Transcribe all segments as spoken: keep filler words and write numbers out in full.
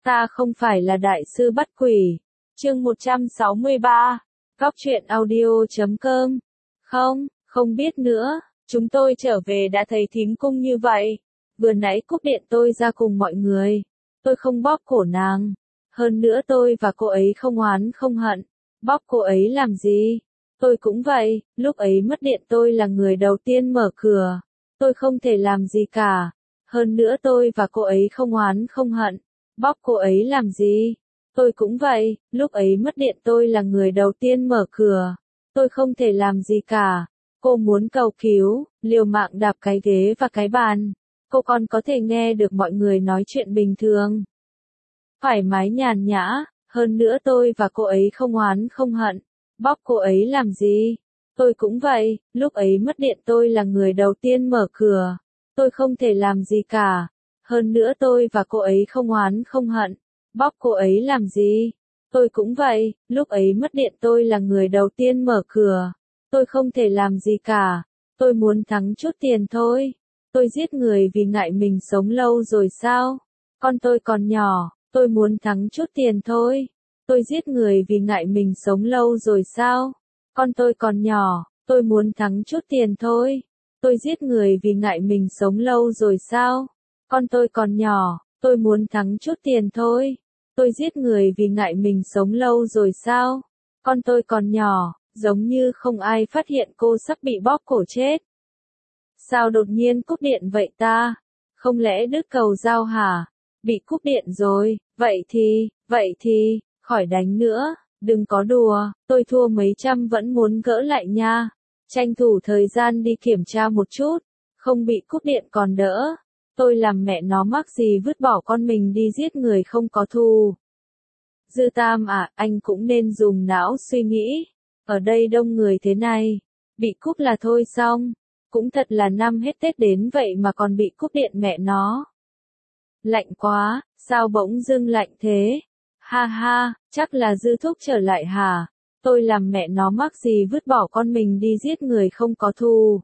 Ta không phải là đại sư bắt quỷ. Chương một trăm sáu mươi ba. Góc truyện audio chấm com. Không, không biết nữa. Chúng tôi trở về đã thấy thím cung như vậy. Vừa nãy cúp điện tôi ra cùng mọi người. Tôi không bóp cổ nàng. Hơn nữa tôi và cô ấy không oán không hận. Bóp cô ấy làm gì? Tôi cũng vậy, lúc ấy mất điện tôi là người đầu tiên mở cửa. Tôi không thể làm gì cả. Hơn nữa tôi và cô ấy không oán không hận. Bóp cô ấy làm gì? Tôi cũng vậy, lúc ấy mất điện tôi là người đầu tiên mở cửa. Tôi không thể làm gì cả. Cô muốn cầu cứu, liều mạng đạp cái ghế và cái bàn. Cô còn có thể nghe được mọi người nói chuyện bình thường. Thoải mái nhàn nhã, hơn nữa tôi và cô ấy không oán không hận. Bóp cô ấy làm gì? Tôi cũng vậy, lúc ấy mất điện tôi là người đầu tiên mở cửa. Tôi không thể làm gì cả. Hơn nữa tôi và cô ấy không oán không hận. Bóp cô ấy làm gì? Tôi cũng vậy, lúc ấy mất điện tôi là người đầu tiên mở cửa. Tôi không thể làm gì cả. Tôi muốn thắng chút tiền thôi. Tôi giết người vì ngại mình sống lâu rồi sao? Con tôi còn nhỏ, tôi muốn thắng chút tiền thôi. Tôi giết người vì ngại mình sống lâu rồi sao? Con tôi còn nhỏ, tôi muốn thắng chút tiền thôi. Tôi giết người vì ngại mình sống lâu rồi sao? Con tôi còn nhỏ, tôi muốn thắng chút tiền thôi. Tôi giết người vì ngại mình sống lâu rồi sao? Con tôi còn nhỏ, giống như không ai phát hiện cô sắp bị bóp cổ chết. Sao đột nhiên cúp điện vậy ta? Không lẽ đứt cầu giao hả? Bị cúp điện rồi, vậy thì, vậy thì, khỏi đánh nữa, đừng có đùa, tôi thua mấy trăm vẫn muốn gỡ lại nha. Tranh thủ thời gian đi kiểm tra một chút, không bị cúp điện còn đỡ. Tôi làm mẹ nó mắc gì vứt bỏ con mình đi giết người không có thù. Dư Tam à, anh cũng nên dùng não suy nghĩ. Ở đây đông người thế này, bị cúp là thôi xong. Cũng thật là năm hết Tết đến vậy mà còn bị cúp điện mẹ nó. Lạnh quá, sao bỗng dưng lạnh thế? Ha ha, chắc là Dư Thúc trở lại hả? Tôi làm mẹ nó mắc gì vứt bỏ con mình đi giết người không có thù.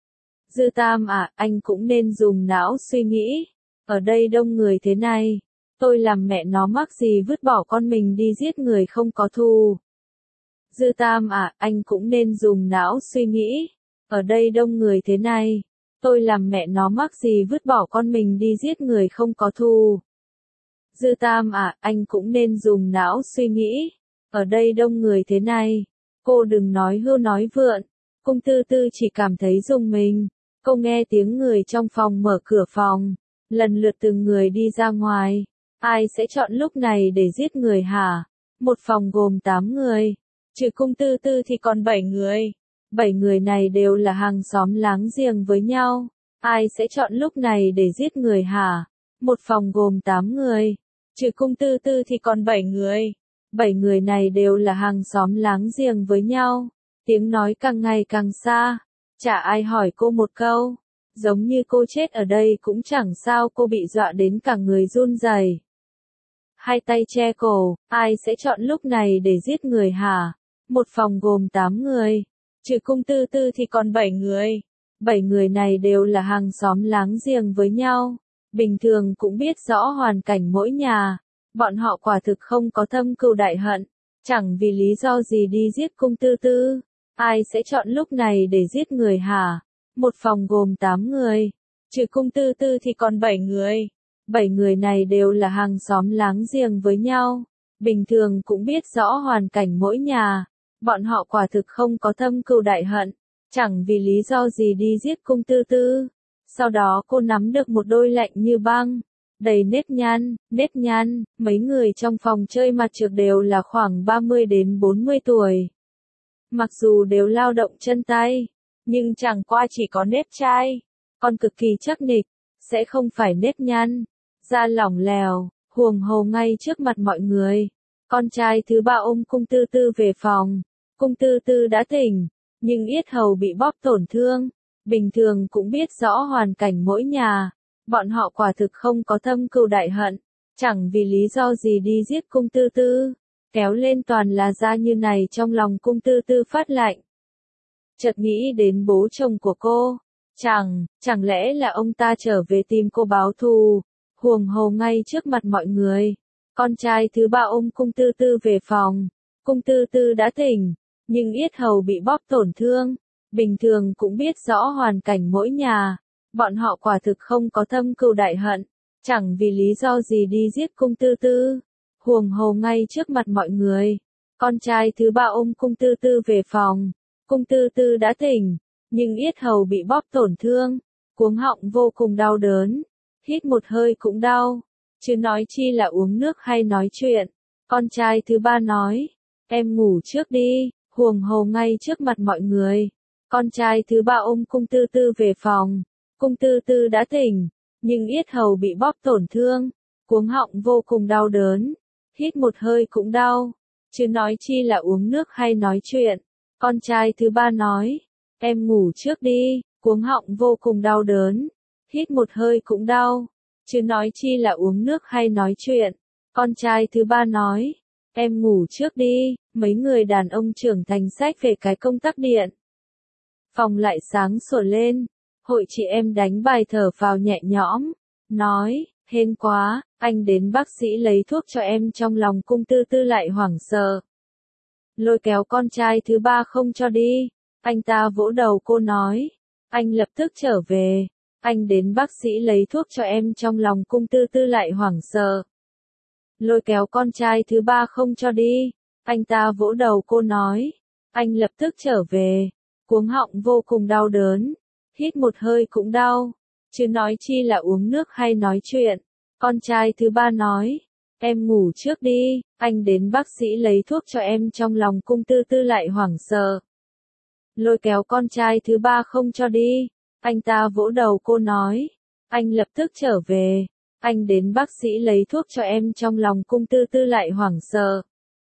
Dư Tam à, anh cũng nên dùng não suy nghĩ. Ở đây đông người thế này, tôi làm mẹ nó mắc gì vứt bỏ con mình đi giết người không có thù. Dư Tam à, anh cũng nên dùng não suy nghĩ. Ở đây đông người thế này, tôi làm mẹ nó mắc gì vứt bỏ con mình đi giết người không có thù. Dư Tam à, anh cũng nên dùng não suy nghĩ. Ở đây đông người thế này, cô đừng nói hưu nói vượn. Cung Tư Tư chỉ cảm thấy rùng mình. Cô nghe tiếng người trong phòng mở cửa phòng, lần lượt từng người đi ra ngoài. Ai sẽ chọn lúc này để giết người hả? Một phòng gồm tám người, trừ Cung Tư Tư thì còn bảy người. Bảy người này đều là hàng xóm láng giềng với nhau. Ai sẽ chọn lúc này để giết người hả? Một phòng gồm tám người, trừ Cung Tư Tư thì còn bảy người. Bảy người này đều là hàng xóm láng giềng với nhau. Tiếng nói càng ngày càng xa. Chả ai hỏi cô một câu. Giống như cô chết ở đây cũng chẳng sao, cô bị dọa đến cả người run rẩy. Hai tay che cổ, ai sẽ chọn lúc này để giết người hả? Một phòng gồm tám người, trừ Cung Tư Tư thì còn bảy người. Bảy người này đều là hàng xóm láng giềng với nhau. Bình thường cũng biết rõ hoàn cảnh mỗi nhà. Bọn họ quả thực không có thâm cừu đại hận. Chẳng vì lý do gì đi giết Cung Tư Tư. Ai sẽ chọn lúc này để giết người hả? Một phòng gồm tám người, trừ Cung Tư Tư thì còn bảy người. Bảy người này đều là hàng xóm láng giềng với nhau. Bình thường cũng biết rõ hoàn cảnh mỗi nhà. Bọn họ quả thực không có thâm cừu đại hận. Chẳng vì lý do gì đi giết Cung Tư Tư. Sau đó cô nắm được một đôi lạnh như băng, đầy nếp nhăn, nếp nhăn. Mấy người trong phòng chơi mặt trược đều là khoảng ba mươi đến bốn mươi tuổi. Mặc dù đều lao động chân tay, nhưng chẳng qua chỉ có nếp chai, còn cực kỳ chắc nịch, sẽ không phải nếp nhăn, da lỏng lẻo, huồng hồ ngay trước mặt mọi người. Con trai thứ ba ôm Cung Tư Tư về phòng. Cung Tư Tư đã tỉnh, nhưng yết hầu bị bóp tổn thương. Bình thường cũng biết rõ hoàn cảnh mỗi nhà. Bọn họ quả thực không có thâm cừu đại hận. Chẳng vì lý do gì đi giết Cung Tư Tư. Kéo lên toàn là da như này, trong lòng Cung Tư Tư phát lạnh. Chợt nghĩ đến bố chồng của cô. Chẳng, chẳng lẽ là ông ta trở về tìm cô báo thù. Huồng hồ ngay trước mặt mọi người. Con trai thứ ba ôm cung tư tư về phòng. Cung tư tư đã tỉnh, nhưng yết hầu bị bóp tổn thương. Bình thường cũng biết rõ hoàn cảnh mỗi nhà. Bọn họ quả thực không có thâm cừu đại hận. Chẳng vì lý do gì đi giết cung tư tư. Huồng hồ ngay trước mặt mọi người. Con trai thứ ba ôm cung tư tư về phòng. Cung tư tư đã tỉnh, nhưng yết hầu bị bóp tổn thương. Cuống họng vô cùng đau đớn. Hít một hơi cũng đau. Chứ nói chi là uống nước hay nói chuyện. Con trai thứ ba nói. Em ngủ trước đi. Huồng hồ ngay trước mặt mọi người. Con trai thứ ba ôm cung tư tư về phòng. Cung tư tư đã tỉnh, nhưng yết hầu bị bóp tổn thương. Cuống họng vô cùng đau đớn. Hít một hơi cũng đau. Chứ nói chi là uống nước hay nói chuyện. Con trai thứ ba nói. Em ngủ trước đi. Cuống họng vô cùng đau đớn. Hít một hơi cũng đau. Chứ nói chi là uống nước hay nói chuyện. Con trai thứ ba nói. Em ngủ trước đi. Mấy người đàn ông trưởng thành xách về cái công tắc điện. Phòng lại sáng sủa lên. Hội chị em đánh bài thở vào nhẹ nhõm. Nói, hên quá, anh đến bác sĩ lấy thuốc cho em. Trong lòng cung tư tư lại hoảng sợ. Lôi kéo con trai thứ ba không cho đi. Anh ta vỗ đầu cô nói. Anh lập tức trở về. Anh đến bác sĩ lấy thuốc cho em. Trong lòng cung tư tư lại hoảng sợ. Lôi kéo con trai thứ ba không cho đi. Anh ta vỗ đầu cô nói. Anh lập tức trở về. Cuống họng vô cùng đau đớn. Hít một hơi cũng đau. Chứ nói chi là uống nước hay nói chuyện. Con trai thứ ba nói. Em ngủ trước đi. Anh đến bác sĩ lấy thuốc cho em. Trong lòng cung tư tư lại hoảng sợ. Lôi kéo con trai thứ ba không cho đi. Anh ta vỗ đầu cô nói. Anh lập tức trở về. Anh đến bác sĩ lấy thuốc cho em. Trong lòng cung tư tư lại hoảng sợ.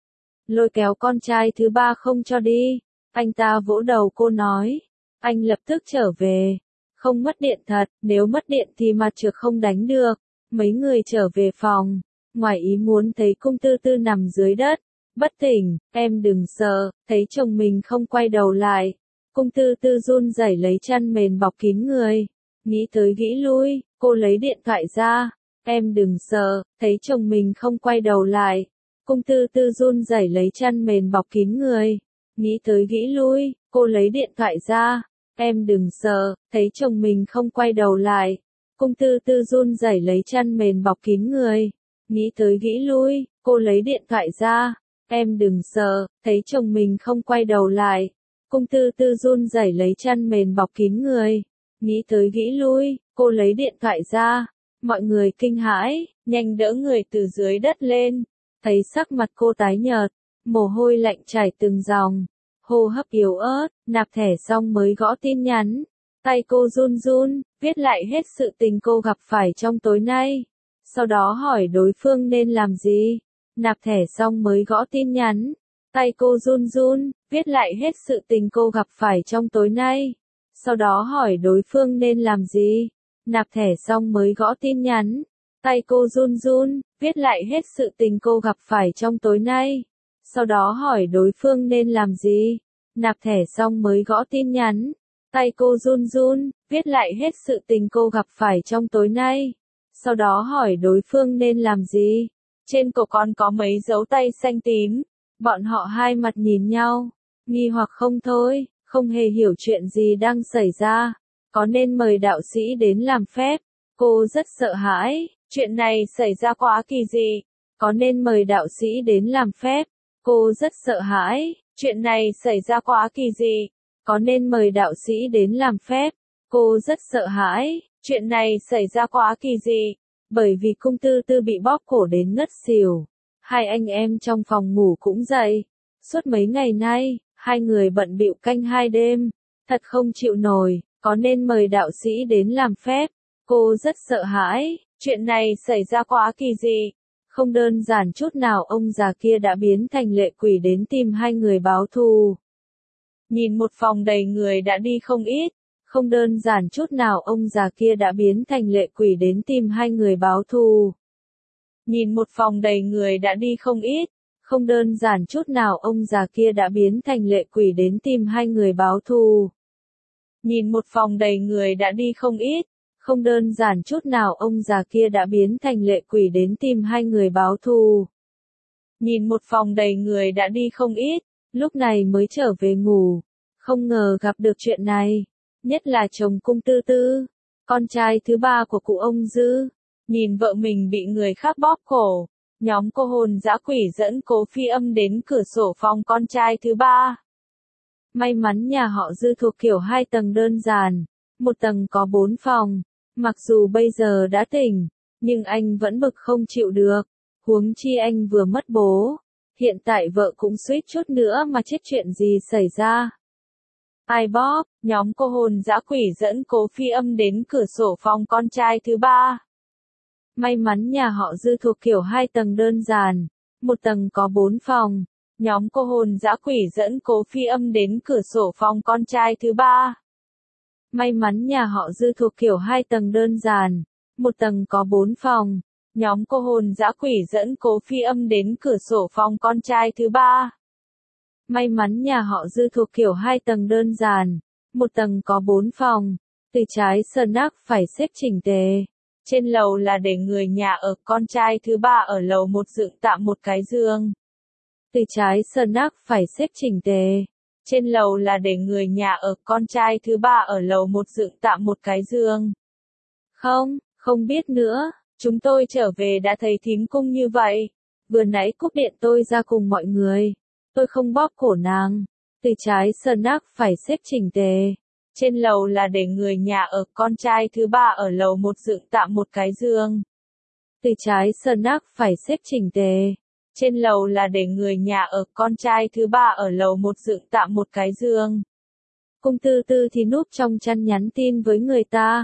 Lôi kéo con trai thứ ba không cho đi. Anh ta vỗ đầu cô nói. Anh lập tức trở về. Không mất điện thật, nếu mất điện thì mặt trược không đánh được. Mấy người trở về phòng. Ngoài ý muốn thấy cung tư tư nằm dưới đất. Bất tỉnh, em đừng sợ, thấy chồng mình không quay đầu lại. Cung tư tư run rẩy lấy chăn mền bọc kín người. Nghĩ tới nghĩ lui, cô lấy điện thoại ra. Em đừng sợ, thấy chồng mình không quay đầu lại. Cung tư tư run rẩy lấy chăn mền bọc kín người. Nghĩ tới nghĩ lui, cô lấy điện thoại ra. Em đừng sợ, thấy chồng mình không quay đầu lại. Cung tư tư run rẩy lấy chăn mền bọc kín người. Nghĩ tới nghĩ lui, cô lấy điện thoại ra. Em đừng sợ, thấy chồng mình không quay đầu lại. Cung tư tư run rẩy lấy chăn mền bọc kín người. Nghĩ tới nghĩ lui, cô lấy điện thoại ra. Mọi người kinh hãi, nhanh đỡ người từ dưới đất lên. Thấy sắc mặt cô tái nhợt, mồ hôi lạnh chảy từng dòng. Hô hấp yếu ớt, nạp thẻ xong mới gõ tin nhắn. Tay cô run run, viết lại hết sự tình cô gặp phải trong tối nay. Sau đó hỏi đối phương nên làm gì. Nạp thẻ xong mới gõ tin nhắn. Tay cô run run, viết lại hết sự tình cô gặp phải trong tối nay. Sau đó hỏi đối phương nên làm gì. Nạp thẻ xong mới gõ tin nhắn. Tay cô run run, viết lại hết sự tình cô gặp phải trong tối nay. Sau đó hỏi đối phương nên làm gì. Nạp thẻ xong mới gõ tin nhắn. Tay cô run run, viết lại hết sự tình cô gặp phải trong tối nay. Sau đó hỏi đối phương nên làm gì. Trên cổ còn có mấy dấu tay xanh tím. Bọn họ hai mặt nhìn nhau. Nghi hoặc không thôi, không hề hiểu chuyện gì đang xảy ra. Có nên mời đạo sĩ đến làm phép. Cô rất sợ hãi. Chuyện này xảy ra quá kỳ dị. Có nên mời đạo sĩ đến làm phép. Cô rất sợ hãi. Chuyện này xảy ra quá kỳ dị. Có nên mời đạo sĩ đến làm phép. Cô rất sợ hãi. Chuyện này xảy ra quá kỳ dị. Bởi vì cung tư tư bị bóp cổ đến ngất xỉu. Hai anh em trong phòng ngủ cũng dậy. Suốt mấy ngày nay, hai người bận bịu canh hai đêm. Thật không chịu nổi. Có nên mời đạo sĩ đến làm phép. Cô rất sợ hãi. Chuyện này xảy ra quá kỳ dị. Không đơn giản chút nào, ông già kia đã biến thành lệ quỷ đến tìm hai người báo thù. Nhìn một phòng đầy người đã đi không ít. Không đơn giản chút nào, ông già kia đã biến thành lệ quỷ đến tìm hai người báo thù. Nhìn một phòng đầy người đã đi không ít. Không đơn giản chút nào, ông già kia đã biến thành lệ quỷ đến tìm hai người báo thù. Nhìn một phòng đầy người đã đi không ít. Không đơn giản chút nào, ông già kia đã biến thành lệ quỷ đến tìm hai người báo thù. Nhìn một phòng đầy người đã đi không ít, lúc này mới trở về ngủ. Không ngờ gặp được chuyện này, nhất là chồng Cung Tư Tư, con trai thứ ba của cụ ông Dư. Nhìn vợ mình bị người khác bóp cổ, nhóm cô hồn dã quỷ dẫn Cố Phi Âm đến cửa sổ phòng con trai thứ ba. May mắn nhà họ Dư thuộc kiểu hai tầng đơn giản, một tầng có bốn phòng. Mặc dù bây giờ đã tỉnh, nhưng anh vẫn bực không chịu được. Huống chi anh vừa mất bố, hiện tại vợ cũng suýt chút nữa mà chết, chuyện gì xảy ra. Ai bóp, nhóm cô hồn dã quỷ dẫn Cố Phi Âm đến cửa sổ phòng con trai thứ ba. May mắn nhà họ Dư thuộc kiểu hai tầng đơn giản, một tầng có bốn phòng. Nhóm cô hồn dã quỷ dẫn Cố Phi Âm đến cửa sổ phòng con trai thứ ba. May mắn nhà họ Dư thuộc kiểu hai tầng đơn giản, một tầng có bốn phòng. Nhóm cô hồn dã quỷ dẫn Cố Phi Âm đến cửa sổ phòng con trai thứ ba. May mắn nhà họ Dư thuộc kiểu hai tầng đơn giản, một tầng có bốn phòng. Từ trái sơn nắc phải xếp chỉnh tề. Trên lầu là để người nhà ở, con trai thứ ba ở lầu một dựng tạm một cái giường. Từ trái sơn nắc phải xếp chỉnh tề. Trên lầu là để người nhà ở, con trai thứ ba ở lầu một dựng tạm một cái giường. Không, không biết nữa, chúng tôi trở về đã thấy thím Cung như vậy. Vừa nãy cúp điện tôi ra cùng mọi người. Tôi không bóp cổ nàng. Từ trái sơn nắc phải xếp chỉnh tề. Trên lầu là để người nhà ở, con trai thứ ba ở lầu một dựng tạm một cái giường. Từ trái sơn nắc phải xếp chỉnh tề. Trên lầu là để người nhà ở, con trai thứ ba ở lầu một dựng tạm một cái giường. Cung Tư Tư thì núp trong chăn nhắn tin với người ta.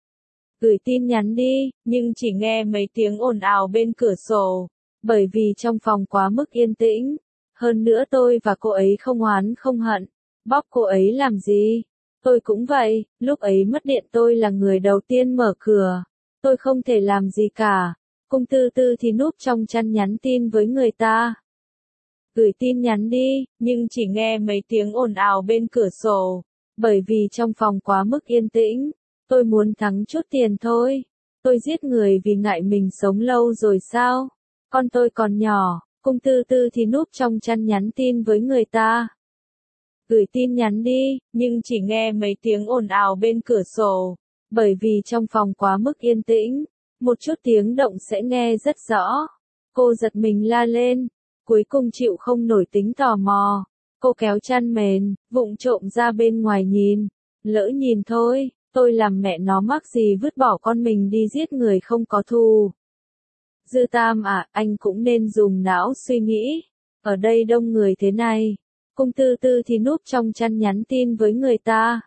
Gửi tin nhắn đi, nhưng chỉ nghe mấy tiếng ồn ào bên cửa sổ. Bởi vì trong phòng quá mức yên tĩnh. Hơn nữa tôi và cô ấy không oán không hận. Bóp cô ấy làm gì? Tôi cũng vậy, lúc ấy mất điện tôi là người đầu tiên mở cửa. Tôi không thể làm gì cả. Cung Tư Tư thì núp trong chăn nhắn tin với người ta. Gửi tin nhắn đi, nhưng chỉ nghe mấy tiếng ồn ào bên cửa sổ. Bởi vì trong phòng quá mức yên tĩnh. Tôi muốn thắng chút tiền thôi. Tôi giết người vì ngại mình sống lâu rồi sao? Con tôi còn nhỏ. Cung Tư Tư thì núp trong chăn nhắn tin với người ta. Gửi tin nhắn đi, nhưng chỉ nghe mấy tiếng ồn ào bên cửa sổ. Bởi vì trong phòng quá mức yên tĩnh. Một chút tiếng động sẽ nghe rất rõ. Cô giật mình la lên. Cuối cùng chịu không nổi tính tò mò. Cô kéo chăn mền, vụng trộm ra bên ngoài nhìn. Lỡ nhìn thôi, tôi làm mẹ nó mắc gì vứt bỏ con mình đi giết người không có thù. Dư Tam à, anh cũng nên dùng não suy nghĩ. Ở đây đông người thế này. Cung Tư Tư thì núp trong chăn nhắn tin với người ta.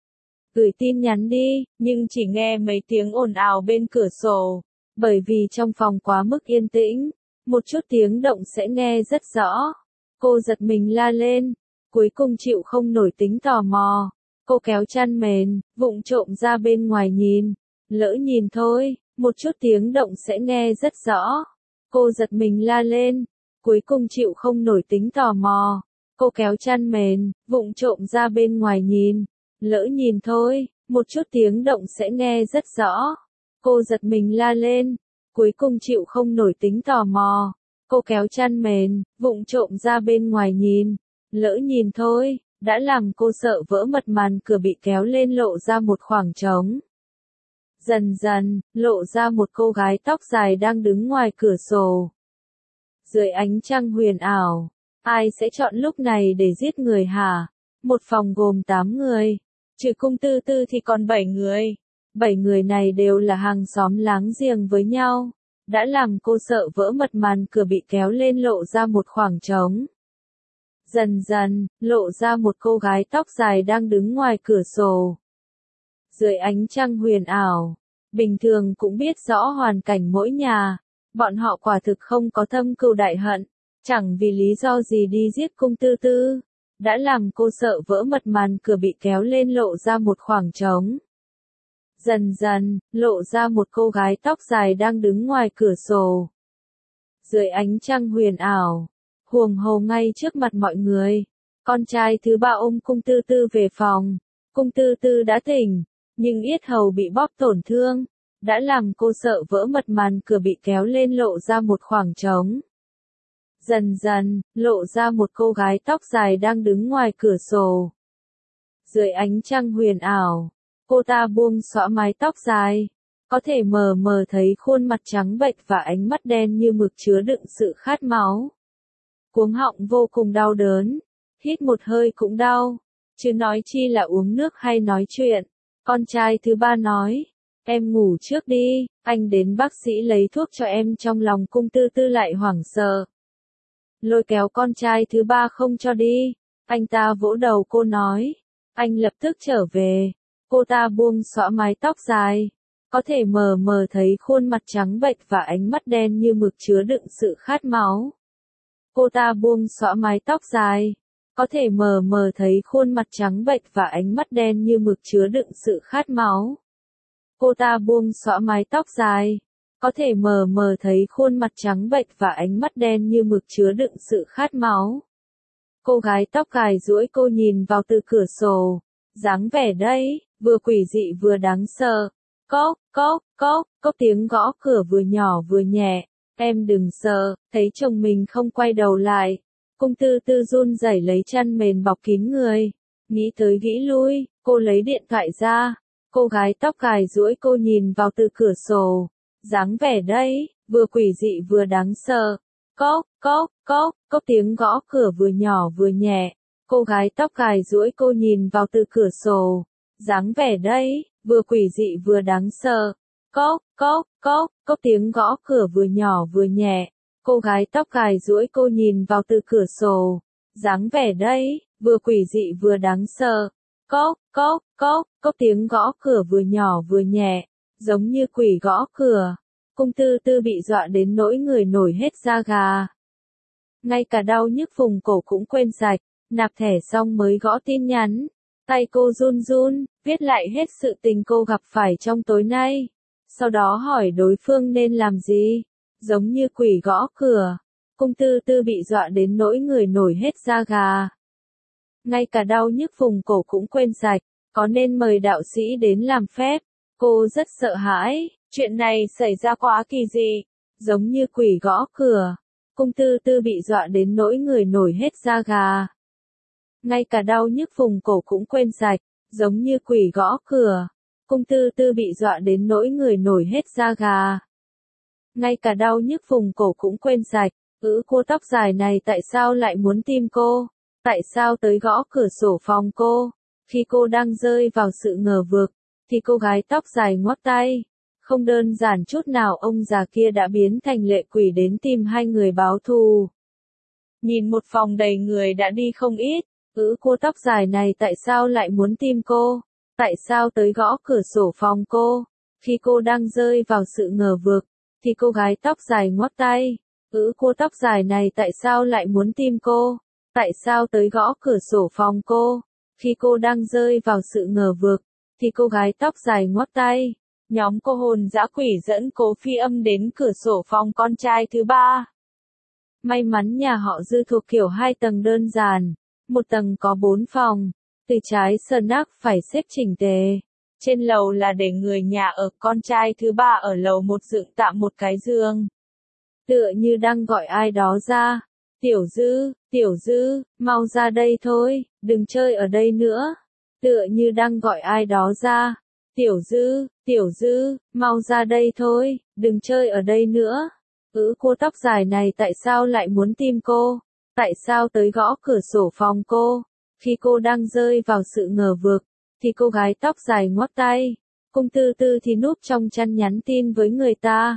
Gửi tin nhắn đi, nhưng chỉ nghe mấy tiếng ồn ào bên cửa sổ. Bởi vì trong phòng quá mức yên tĩnh. Một chút tiếng động sẽ nghe rất rõ. Cô giật mình la lên. Cuối cùng chịu không nổi tính tò mò. Cô kéo chăn mền, vụng trộm ra bên ngoài nhìn. Lỡ nhìn thôi, một chút tiếng động sẽ nghe rất rõ. Cô giật mình la lên. Cuối cùng chịu không nổi tính tò mò. Cô kéo chăn mền, vụng trộm ra bên ngoài nhìn. Lỡ nhìn thôi, một chút tiếng động sẽ nghe rất rõ. Cô giật mình la lên. Cuối cùng chịu không nổi tính tò mò. Cô kéo chăn mền, vụng trộm ra bên ngoài nhìn. Lỡ nhìn thôi, đã làm cô sợ vỡ mật, màn cửa bị kéo lên lộ ra một khoảng trống. Dần dần, lộ ra một cô gái tóc dài đang đứng ngoài cửa sổ. Dưới ánh trăng huyền ảo, ai sẽ chọn lúc này để giết người hả? Một phòng gồm tám người, trừ Cung Tư Tư thì còn bảy người. Bảy người này đều là hàng xóm láng giềng với nhau. Đã làm cô sợ vỡ mật, màn cửa bị kéo lên lộ ra một khoảng trống. Dần dần, lộ ra một cô gái tóc dài đang đứng ngoài cửa sổ. Dưới ánh trăng huyền ảo, bình thường cũng biết rõ hoàn cảnh mỗi nhà. Bọn họ quả thực không có thâm cừu đại hận. Chẳng vì lý do gì đi giết Cung Tư Tư. Đã làm cô sợ vỡ mật, màn cửa bị kéo lên lộ ra một khoảng trống. Dần dần, lộ ra một cô gái tóc dài đang đứng ngoài cửa sổ. Dưới ánh trăng huyền ảo, huồng hồ ngay trước mặt mọi người. Con trai thứ ba ôm Cung Tư Tư về phòng. Cung Tư Tư đã tỉnh. nhưng yết hầu bị bóp tổn thương, đã làm cô sợ vỡ mật màn cửa bị kéo lên lộ ra một khoảng trống. Dần dần, lộ ra một cô gái tóc dài đang đứng ngoài cửa sổ. Dưới ánh trăng huyền ảo, cô ta buông xõa mái tóc dài, có thể mờ mờ thấy khuôn mặt trắng bệch và ánh mắt đen như mực chứa đựng sự khát máu. Cuống họng vô cùng đau đớn, hít một hơi cũng đau, chứ nói chi là uống nước hay nói chuyện. Con trai thứ ba nói, em ngủ trước đi, anh đến bác sĩ lấy thuốc cho em. Trong lòng Cung Tư Tư lại hoảng sợ, lôi kéo con trai thứ ba không cho đi. Anh ta vỗ đầu cô nói, anh lập tức trở về. Cô ta buông xõa mái tóc dài, có thể mờ mờ thấy khuôn mặt trắng bệch và ánh mắt đen như mực chứa đựng sự khát máu. Cô ta buông xõa mái tóc dài, có thể mờ mờ thấy khuôn mặt trắng bệch và ánh mắt đen như mực chứa đựng sự khát máu. Cô ta buông xõa mái tóc dài, có thể mờ mờ thấy khuôn mặt trắng bệch và ánh mắt đen như mực chứa đựng sự khát máu. Cô gái tóc cài duỗi cô nhìn vào từ cửa sổ, dáng vẻ đây, vừa quỷ dị vừa đáng sợ. Cốc, cốc, cốc, cốc tiếng gõ cửa vừa nhỏ vừa nhẹ. Em đừng sợ, thấy chồng mình không quay đầu lại. Cung Tư Tư run rẩy lấy chăn mền bọc kín người. Nghĩ tới nghĩ lui, cô lấy điện thoại ra. Cô gái tóc cài duỗi cô nhìn vào từ cửa sổ. Dáng vẻ đây, vừa quỷ dị vừa đáng sợ. Cốc, cốc, cốc, cốc tiếng gõ cửa vừa nhỏ vừa nhẹ. Cô gái tóc cài duỗi cô nhìn vào từ cửa sổ. Dáng vẻ đây, vừa quỷ dị vừa đáng sợ. Cốc, cốc, cốc, cốc tiếng gõ cửa vừa nhỏ vừa nhẹ. Cô gái tóc cài duỗi cô nhìn vào từ cửa sổ. Dáng vẻ đây, vừa quỷ dị vừa đáng sợ. Cốc, cốc, cốc, cốc tiếng gõ cửa vừa nhỏ vừa nhẹ, giống như quỷ gõ cửa. Cung Tư Tư bị dọa đến nỗi người nổi hết da gà. Ngay cả đau nhức vùng cổ cũng quên sạch, nạp thẻ xong mới gõ tin nhắn. Tay cô run run, viết lại hết sự tình cô gặp phải trong tối nay. Sau đó hỏi đối phương nên làm gì, giống như quỷ gõ cửa. Cung Tư Tư bị dọa đến nỗi người nổi hết da gà. Ngay cả đau nhức vùng cổ cũng quên sạch, có nên mời đạo sĩ đến làm phép. Cô rất sợ hãi, chuyện này xảy ra quá kỳ dị, giống như quỷ gõ cửa. Cung Tư Tư bị dọa đến nỗi người nổi hết da gà. Ngay cả đau nhức vùng cổ cũng quên sạch, giống như quỷ gõ cửa. Cung Tư Tư bị dọa đến nỗi người nổi hết da gà. Ngay cả đau nhức vùng cổ cũng quên sạch, ứ cô tóc dài này tại sao lại muốn tìm cô? Tại sao tới gõ cửa sổ phòng cô? Khi cô đang rơi vào sự ngờ vực, thì cô gái tóc dài ngoắc tay. Không đơn giản chút nào, ông già kia đã biến thành lệ quỷ đến tìm hai người báo thù. Nhìn một phòng đầy người đã đi không ít, ứ cô tóc dài này tại sao lại muốn tìm cô? Tại sao tới gõ cửa sổ phòng cô? Khi cô đang rơi vào sự ngờ vực, thì cô gái tóc dài ngoắc tay. Ứ cô tóc dài này tại sao lại muốn tìm cô? Tại sao tới gõ cửa sổ phòng cô? Khi cô đang rơi vào sự ngờ vực, thì cô gái tóc dài ngoắc tay. Nhóm cô hồn dã quỷ dẫn Cố Phi Âm đến cửa sổ phòng con trai thứ ba. May mắn nhà họ Dư thuộc kiểu hai tầng đơn giản, một tầng có bốn phòng, từ trái sơn nắc phải xếp chỉnh tề. Trên lầu là để người nhà ở, con trai thứ ba ở lầu một dựng tạm một cái giường. Tựa như đang gọi ai đó ra. Tiểu Dư, Tiểu Dư, mau ra đây thôi, đừng chơi ở đây nữa. Tựa như đang gọi ai đó ra. Tiểu Dư, Tiểu Dư, mau ra đây thôi, đừng chơi ở đây nữa. Ứ cô tóc dài này tại sao lại muốn tìm cô? Tại sao tới gõ cửa sổ phòng cô? Khi cô đang rơi vào sự ngờ vực, thì cô gái tóc dài ngoắc tay. Cung Tư Tư thì núp trong chăn nhắn tin với người ta.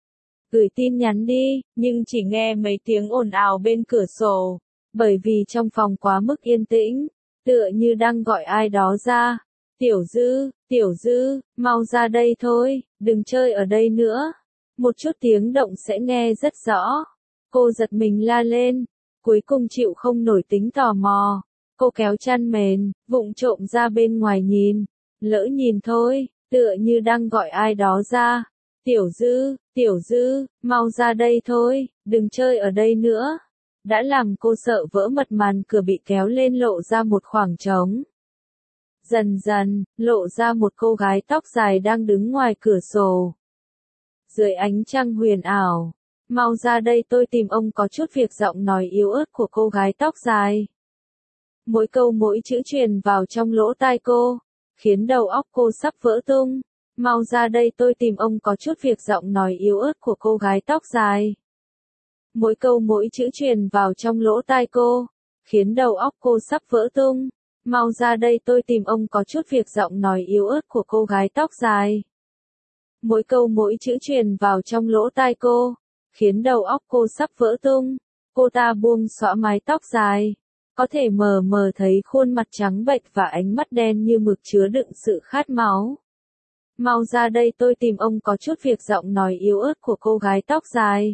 Gửi tin nhắn đi, nhưng chỉ nghe mấy tiếng ồn ào bên cửa sổ. Bởi vì trong phòng quá mức yên tĩnh, tựa như đang gọi ai đó ra. Tiểu Dư, Tiểu Dư, mau ra đây thôi, đừng chơi ở đây nữa. Một chút tiếng động sẽ nghe rất rõ. Cô giật mình la lên, cuối cùng chịu không nổi tính tò mò. Cô kéo chăn mền, vụng trộm ra bên ngoài nhìn. Lỡ nhìn thôi, tựa như đang gọi ai đó ra. Tiểu Dư, Tiểu Dư, mau ra đây thôi, đừng chơi ở đây nữa. Đã làm cô sợ vỡ mật, màn cửa bị kéo lên lộ ra một khoảng trống. Dần dần, lộ ra một cô gái tóc dài đang đứng ngoài cửa sổ. Dưới ánh trăng huyền ảo. Mau ra đây tôi tìm ông có chút việc, giọng nói yếu ớt của cô gái tóc dài. Mỗi câu mỗi chữ truyền vào trong lỗ tai cô, khiến đầu óc cô sắp vỡ tung. Mau ra đây tôi tìm ông có chút việc, giọng nói yếu ớt của cô gái tóc dài. Mỗi câu mỗi chữ truyền vào trong lỗ tai cô, khiến đầu óc cô sắp vỡ tung. Mau ra đây tôi tìm ông có chút việc, giọng nói yếu ớt của cô gái tóc dài. Mỗi câu mỗi chữ truyền vào trong lỗ tai cô, khiến đầu óc cô sắp vỡ tung. Cô ta buông xõa mái tóc dài, có thể mờ mờ thấy khuôn mặt trắng bệch và ánh mắt đen như mực chứa đựng sự khát máu. Mau ra đây tôi tìm ông có chút việc, giọng nói yếu ớt của cô gái tóc dài.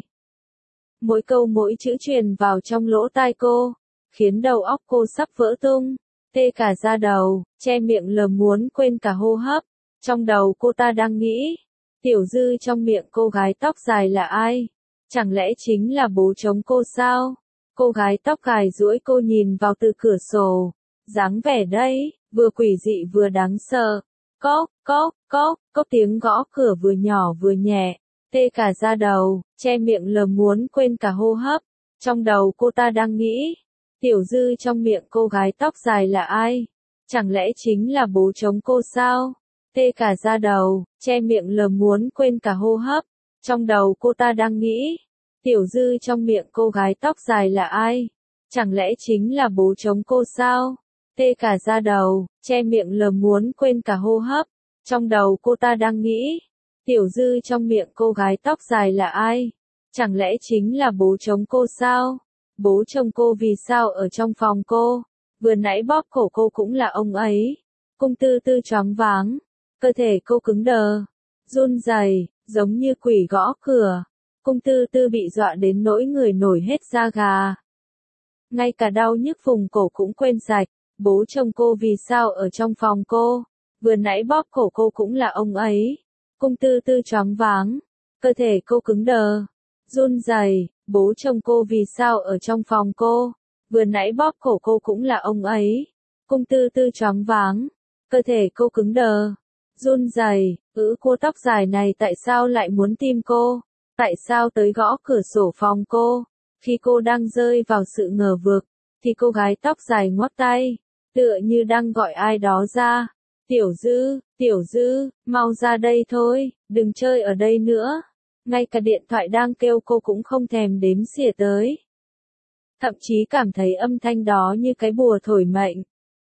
Mỗi câu mỗi chữ truyền vào trong lỗ tai cô, khiến đầu óc cô sắp vỡ tung, tê cả da đầu, che miệng lờ muốn quên cả hô hấp. Trong đầu cô ta đang nghĩ, Tiểu Dư trong miệng cô gái tóc dài là ai? Chẳng lẽ chính là bố chồng cô sao? Cô gái tóc gài duỗi cô nhìn vào từ cửa sổ, dáng vẻ đấy, vừa quỷ dị vừa đáng sợ. Cốc, cốc, cốc, cốc tiếng gõ cửa vừa nhỏ vừa nhẹ, tê cả da đầu, che miệng lờ muốn quên cả hô hấp. Trong đầu cô ta đang nghĩ, Tiểu Dư trong miệng cô gái tóc dài là ai? Chẳng lẽ chính là bố chồng cô sao? Tê cả da đầu, che miệng lờ muốn quên cả hô hấp. Trong đầu cô ta đang nghĩ, Tiểu Dư trong miệng cô gái tóc dài là ai? Chẳng lẽ chính là bố chồng cô sao? Tê cả da đầu, che miệng lờ muốn quên cả hô hấp. Trong đầu cô ta đang nghĩ, Tiểu Dư trong miệng cô gái tóc dài là ai? Chẳng lẽ chính là bố chồng cô sao? Bố chồng cô vì sao ở trong phòng cô? Vừa nãy bóp cổ cô cũng là ông ấy. Cung Tư Tư choáng váng, cơ thể cô cứng đờ, run rẩy, giống như quỷ gõ cửa. Cung Tư Tư bị dọa đến nỗi người nổi hết da gà. Ngay cả đau nhức vùng cổ cũng quên sạch. Bố chồng cô vì sao ở trong phòng cô? Vừa nãy bóp cổ cô cũng là ông ấy. Cung Tư Tư choáng váng, cơ thể cô cứng đờ, run rẩy, bố chồng cô vì sao ở trong phòng cô? Vừa nãy bóp cổ cô cũng là ông ấy. Cung Tư Tư choáng váng, cơ thể cô cứng đờ, run rẩy, ứ cô tóc dài này tại sao lại muốn tìm cô? Tại sao tới gõ cửa sổ phòng cô? Khi cô đang rơi vào sự ngờ vực, thì cô gái tóc dài ngoắc tay, tựa như đang gọi ai đó ra. Tiểu Dư, Tiểu Dư, mau ra đây thôi, đừng chơi ở đây nữa. Ngay cả điện thoại đang kêu cô cũng không thèm đếm xỉa tới. Thậm chí cảm thấy âm thanh đó như cái bùa thổi mệnh.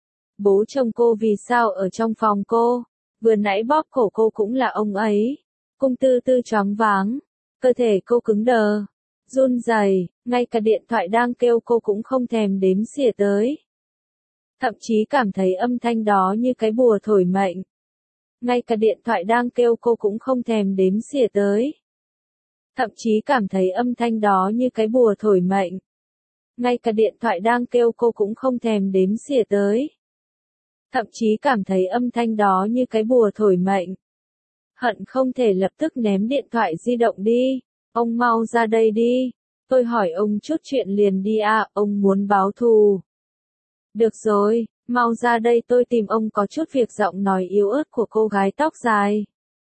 Bố chồng cô vì sao ở trong phòng cô? Vừa nãy bóp cổ cô cũng là ông ấy. Cung Tư Tư choáng váng, cơ thể cô cứng đờ, run rẩy, ngay cả điện thoại đang kêu cô cũng không thèm đếm xỉa tới. Thậm chí cảm thấy âm thanh đó như cái bùa thổi mệnh. Ngay cả điện thoại đang kêu cô cũng không thèm đếm xỉa tới. Thậm chí cảm thấy âm thanh đó như cái bùa thổi mệnh. Ngay cả điện thoại đang kêu cô cũng không thèm đếm xỉa tới. Thậm chí cảm thấy âm thanh đó như cái bùa thổi mệnh. Hận không thể lập tức ném điện thoại di động đi. Ông mau ra đây đi. Tôi hỏi ông chút chuyện liền đi à, ông muốn báo thù. Được rồi, mau ra đây tôi tìm ông có chút việc, giọng nói yếu ớt của cô gái tóc dài.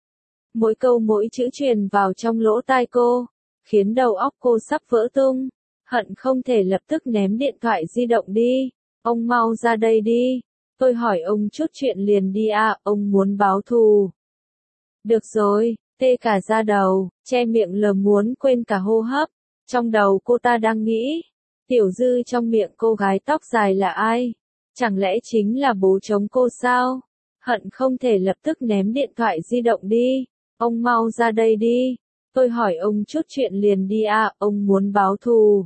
Mỗi câu mỗi chữ truyền vào trong lỗ tai cô, khiến đầu óc cô sắp vỡ tung. Hận không thể lập tức ném điện thoại di động đi. Ông mau ra đây đi. Tôi hỏi ông chút chuyện liền đi à, ông muốn báo thù. Được rồi, tê cả da đầu, che miệng lờ muốn quên cả hô hấp. Trong đầu cô ta đang nghĩ, Tiểu Dư trong miệng cô gái tóc dài là ai? Chẳng lẽ chính là bố chồng cô sao? Hận không thể lập tức ném điện thoại di động đi. Ông mau ra đây đi. Tôi hỏi ông chút chuyện liền đi à, ông muốn báo thù.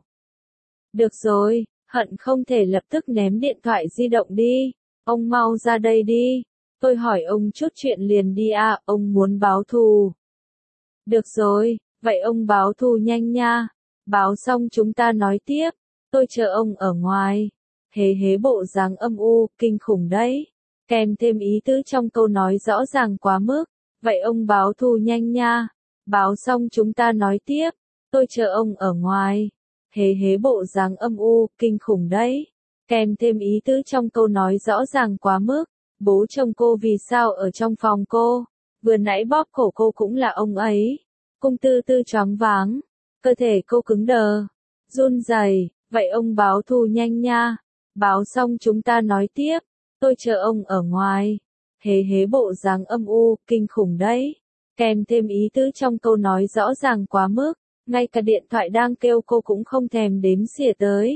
Được rồi, hận không thể lập tức ném điện thoại di động đi. Ông mau ra đây đi. Tôi hỏi ông chút chuyện liền đi à, ông muốn báo thù. Được rồi, vậy ông báo thù nhanh nha. Báo xong chúng ta nói tiếp. Tôi chờ ông ở ngoài. Hế hế bộ dáng âm u, kinh khủng đấy. Kèm thêm ý tứ trong câu nói rõ ràng quá mức. Vậy ông báo thù nhanh nha. Báo xong chúng ta nói tiếp. Tôi chờ ông ở ngoài. Hế hế bộ dáng âm u, kinh khủng đấy. Kèm thêm ý tứ trong câu nói rõ ràng quá mức. Bố chồng cô vì sao ở trong phòng cô? Vừa nãy bóp cổ cô cũng là ông ấy. Cung Tư Tư choáng váng, cơ thể cô cứng đờ, run rẩy. Vậy ông báo thù nhanh nha. Báo xong chúng ta nói tiếp. Tôi chờ ông ở ngoài. Hế hế bộ dáng âm u, kinh khủng đấy. Kèm thêm ý tứ trong câu nói rõ ràng quá mức. Ngay cả điện thoại đang kêu cô cũng không thèm đếm xỉa tới.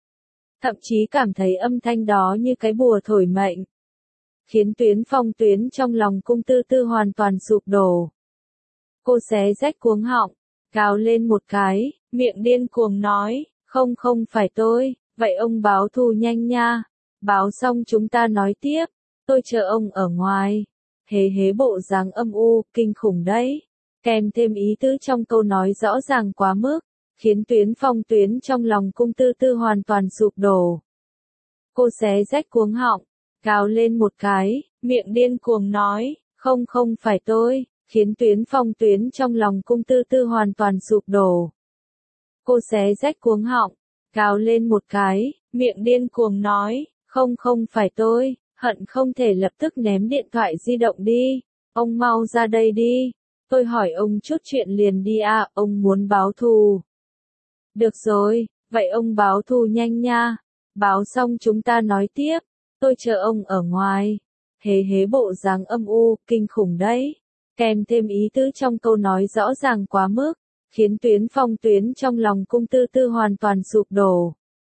Thậm chí cảm thấy âm thanh đó như cái bùa thổi mệnh. Khiến tuyến phong tuyến trong lòng Cung Tư Tư hoàn toàn sụp đổ. Cô xé rách cuống họng, gào lên một cái, miệng điên cuồng nói, không không phải tôi, vậy ông báo thù nhanh nha. Báo xong chúng ta nói tiếp, tôi chờ ông ở ngoài. Hế hế bộ dáng âm u, kinh khủng đấy. Kèm thêm ý tứ trong câu nói rõ ràng quá mức, khiến tuyến phong tuyến trong lòng Cung Tư Tư hoàn toàn sụp đổ. Cô xé rách cuống họng, gào lên một cái, miệng điên cuồng nói, không không phải tôi, khiến tuyến phong tuyến trong lòng Cung Tư Tư hoàn toàn sụp đổ. Cô xé rách cuống họng, gào lên một cái, miệng điên cuồng nói, không không phải tôi, hận không thể lập tức ném điện thoại di động đi, ông mau ra đây đi, tôi hỏi ông chút chuyện liền đi à, ông muốn báo thù. Được rồi, vậy ông báo thù nhanh nha, báo xong chúng ta nói tiếp, tôi chờ ông ở ngoài. Hế hế bộ dáng âm u, kinh khủng đấy. Kèm thêm ý tứ trong câu nói rõ ràng quá mức, khiến tuyến phong tuyến trong lòng Cung Tư Tư hoàn toàn sụp đổ.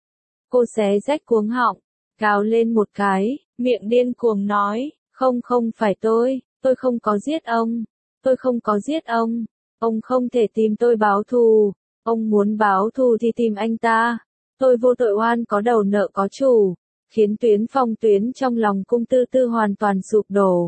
Cô xé rách cuống họng, gào lên một cái, miệng điên cuồng nói, không không phải tôi, tôi không có giết ông, tôi không có giết ông, ông không thể tìm tôi báo thù, ông muốn báo thù thì tìm anh ta, tôi vô tội oan có đầu nợ có chủ, khiến tuyến phong tuyến trong lòng Cung Tư Tư hoàn toàn sụp đổ.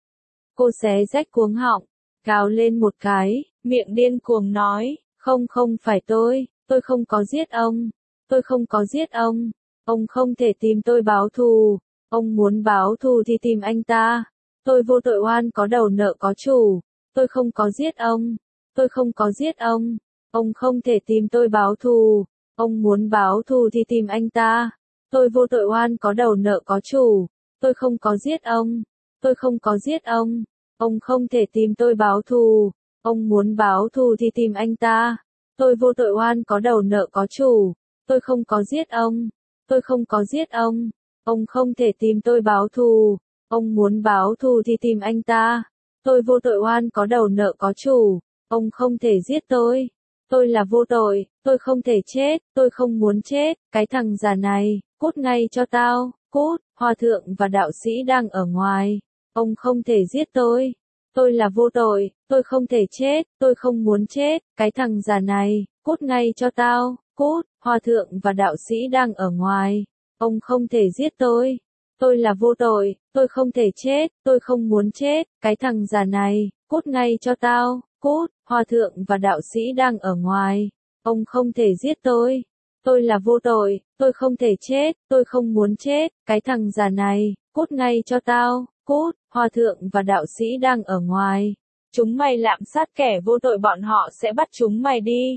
Cô xé rách cuống họng, gào lên một cái, miệng điên cuồng nói, không không phải tôi, tôi không có giết ông, tôi không có giết ông, ông không thể tìm tôi báo thù, ông muốn báo thù thì tìm anh ta, tôi vô tội oan có đầu nợ có chủ, tôi không có giết ông, tôi không có giết ông, ông không thể tìm tôi báo thù, ông muốn báo thù thì tìm anh ta, tôi vô tội oan có đầu nợ có chủ, tôi không có giết ông, tôi không có giết ông, ông không thể tìm tôi báo thù, ông muốn báo thù thì tìm anh ta, tôi vô tội oan có đầu nợ có chủ, tôi không có giết ông, tôi không có giết ông, ông không thể tìm tôi báo thù, ông muốn báo thù thì tìm anh ta, tôi vô tội oan có đầu nợ có chủ, ông không thể giết tôi, tôi là vô tội, tôi không thể chết, tôi không muốn chết, cái thằng già này, cút ngay cho tao, cút, hòa thượng và đạo sĩ đang ở ngoài, ông không thể giết tôi, tôi là vô tội, tôi không thể chết, tôi không muốn chết, cái thằng già này, cút ngay cho tao, cút, hòa thượng và đạo sĩ đang ở ngoài, ông không thể giết tôi, tôi là vô tội, tôi không thể chết, tôi không muốn chết, cái thằng già này, cút ngay cho tao, cút, hòa thượng và đạo sĩ đang ở ngoài, ông không thể giết tôi, tôi là vô tội, tôi không thể chết, tôi không muốn chết, cái thằng già này, cút ngay cho tao, cút, hòa thượng và đạo sĩ đang ở ngoài, chúng mày lạm sát kẻ vô tội bọn họ sẽ bắt chúng mày đi.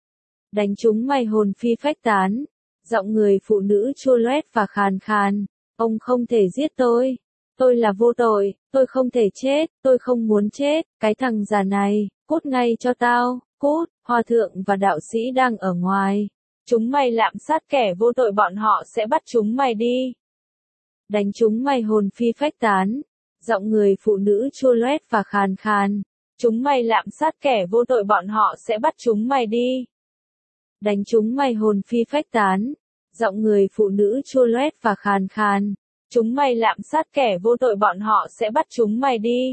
Đánh chúng mày hồn phi phách tán, giọng người phụ nữ chua loét và khàn khàn, ông không thể giết tôi, tôi là vô tội, tôi không thể chết, tôi không muốn chết, cái thằng già này, cút ngay cho tao, cút, hòa thượng và đạo sĩ đang ở ngoài, chúng mày lạm sát kẻ vô tội bọn họ sẽ bắt chúng mày đi. Đánh chúng mày hồn phi phách tán, giọng người phụ nữ chua loét và khàn khàn, chúng mày lạm sát kẻ vô tội bọn họ sẽ bắt chúng mày đi. Đánh chúng mày hồn phi phách tán, giọng người phụ nữ chua loét và khàn khàn, chúng mày lạm sát kẻ vô tội bọn họ sẽ bắt chúng mày đi.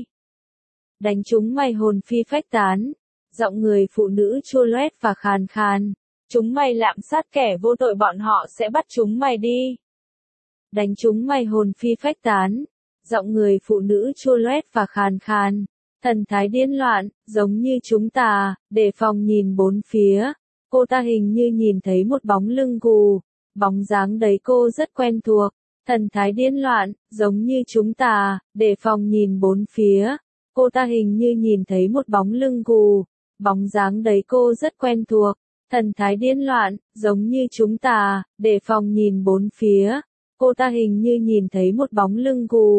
Đánh chúng mày hồn phi phách tán, giọng người phụ nữ chua loét và khàn khàn, chúng mày lạm sát kẻ vô tội bọn họ sẽ bắt chúng mày đi. Đánh chúng mày hồn phi phách tán, giọng người phụ nữ chua loét và khàn khàn, thần thái điên loạn, giống như chúng ta, đề phòng nhìn bốn phía, cô ta hình như nhìn thấy một bóng lưng gù, bóng dáng đấy cô rất quen thuộc, thần thái điên loạn, giống như chúng ta, đề phòng nhìn bốn phía, cô ta hình như nhìn thấy một bóng lưng gù, bóng dáng đấy cô rất quen thuộc, thần thái điên loạn, giống như chúng ta, đề phòng nhìn bốn phía, cô ta hình như nhìn thấy một bóng lưng gù,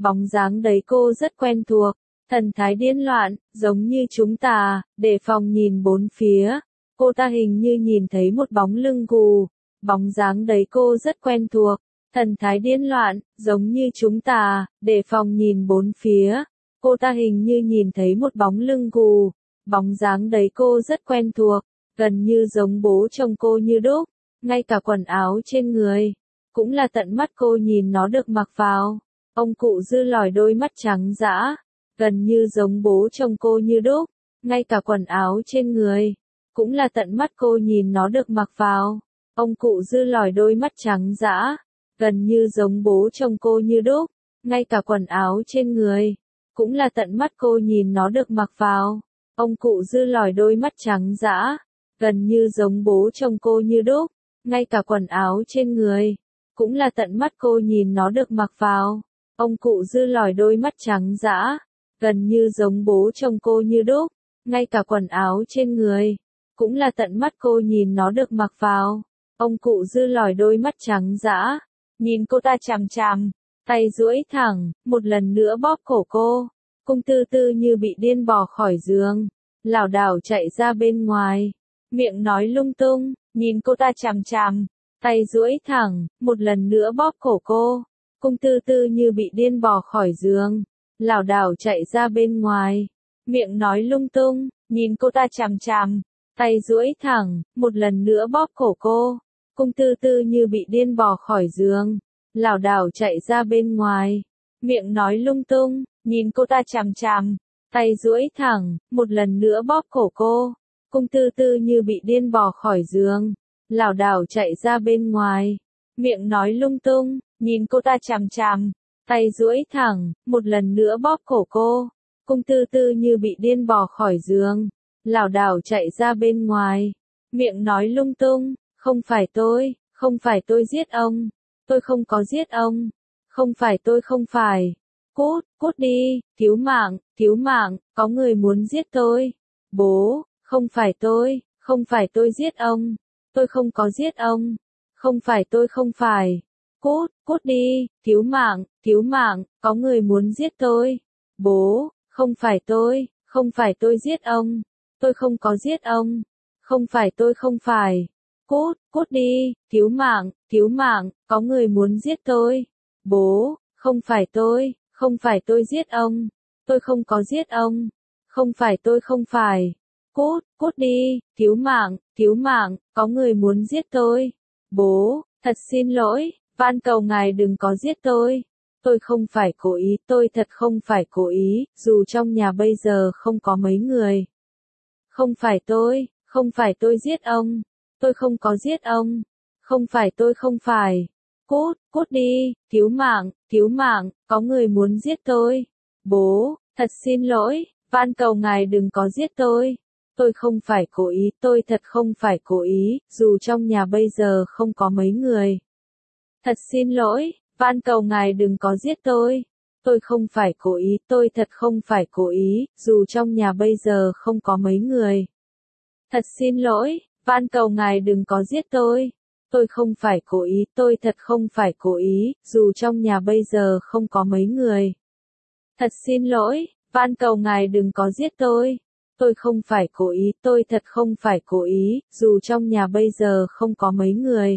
bóng dáng đấy cô rất quen thuộc, thần thái điên loạn, giống như chúng ta, đề phòng nhìn bốn phía. Cô ta hình như nhìn thấy một bóng lưng gù, bóng dáng đấy cô rất quen thuộc, thần thái điên loạn, giống như chúng ta, đề phòng nhìn bốn phía. Cô ta hình như nhìn thấy một bóng lưng gù, bóng dáng đấy cô rất quen thuộc, gần như giống bố chồng cô như đúc, ngay cả quần áo trên người, cũng là tận mắt cô nhìn nó được mặc vào. Ông cụ Dư lòi đôi mắt trắng dã, gần như giống bố chồng cô như đúc, ngay cả quần áo trên người, cũng là tận mắt cô nhìn nó được mặc vào. Ông cụ Dư lòi đôi mắt trắng dã, gần như giống bố chồng cô như đúc, ngay cả quần áo trên người, cũng là tận mắt cô nhìn nó được mặc vào. Ông cụ Dư lòi đôi mắt trắng dã, gần như giống bố chồng cô như đúc, ngay cả quần áo trên người, cũng là tận mắt cô nhìn nó được mặc vào. Ông cụ Dư lòi đôi mắt trắng dã, gần như giống bố chồng cô như đúc, ngay cả quần áo trên người, cũng là tận mắt cô nhìn nó được mặc vào. Ông cụ Dư lòi đôi mắt trắng dã, nhìn cô ta chằm chằm, tay duỗi thẳng, một lần nữa bóp cổ cô. Cung Tư Tư như bị điên bò khỏi giường, lảo đảo chạy ra bên ngoài, miệng nói lung tung, nhìn cô ta chằm chằm, tay duỗi thẳng, một lần nữa bóp cổ cô. Cung Tư Tư như bị điên bò khỏi giường, lảo đảo chạy ra bên ngoài, miệng nói lung tung, nhìn cô ta chằm chằm, tay duỗi thẳng, một lần nữa bóp cổ cô. Cung Tư Tư như bị điên bò khỏi giường, lảo đảo chạy ra bên ngoài, miệng nói lung tung, nhìn cô ta chằm chằm, tay duỗi thẳng, một lần nữa bóp cổ cô. Cung Tư Tư như bị điên bò khỏi giường, lảo đảo chạy ra bên ngoài, miệng nói lung tung, nhìn cô ta chằm chằm, tay duỗi thẳng, một lần nữa bóp cổ cô. Cung Tư Tư như bị điên bò khỏi giường, lảo đảo chạy ra bên ngoài, miệng nói lung tung, không phải tôi, không phải tôi giết ông, tôi không có giết ông, không phải tôi không phải. Cút, cút đi, cứu mạng, cứu mạng, có người muốn giết tôi. Bố, không phải tôi, không phải tôi giết ông, tôi không có giết ông, không phải tôi không phải. Cút, cút đi, cứu mạng, cứu mạng, có người muốn giết tôi. Bố, không phải tôi, không phải tôi giết ông, tôi không có giết ông, không phải tôi không phải. Cút, cút đi, cứu mạng, cứu mạng, có người muốn giết tôi. Bố, không phải tôi, không phải tôi giết ông, tôi không có giết ông, không phải tôi không phải. Cút, cút đi, cứu mạng, cứu mạng, có người muốn giết tôi. Bố, thật xin lỗi, van cầu ngài đừng có giết tôi. Tôi không phải cố ý, tôi thật không phải cố ý, dù trong nhà bây giờ không có mấy người. Không phải tôi, không phải tôi giết ông, tôi không có giết ông, không phải tôi không phải. Cút, cút đi, cứu mạng, cứu mạng, có người muốn giết tôi. Bố, thật xin lỗi, van cầu ngài đừng có giết tôi. Tôi không phải cố ý, tôi thật không phải cố ý, dù trong nhà bây giờ không có mấy người. Thật xin lỗi, van cầu ngài đừng có giết tôi. Tôi không phải cố ý, tôi thật không phải cố ý, dù trong nhà bây giờ không có mấy người. Thật xin lỗi, van cầu ngài đừng có giết tôi. Tôi không phải cố ý, tôi thật không phải cố ý, dù trong nhà bây giờ không có mấy người. Thật xin lỗi, van cầu ngài đừng có giết tôi. Tôi không phải cố ý, tôi thật không phải cố ý, dù trong nhà bây giờ không có mấy người.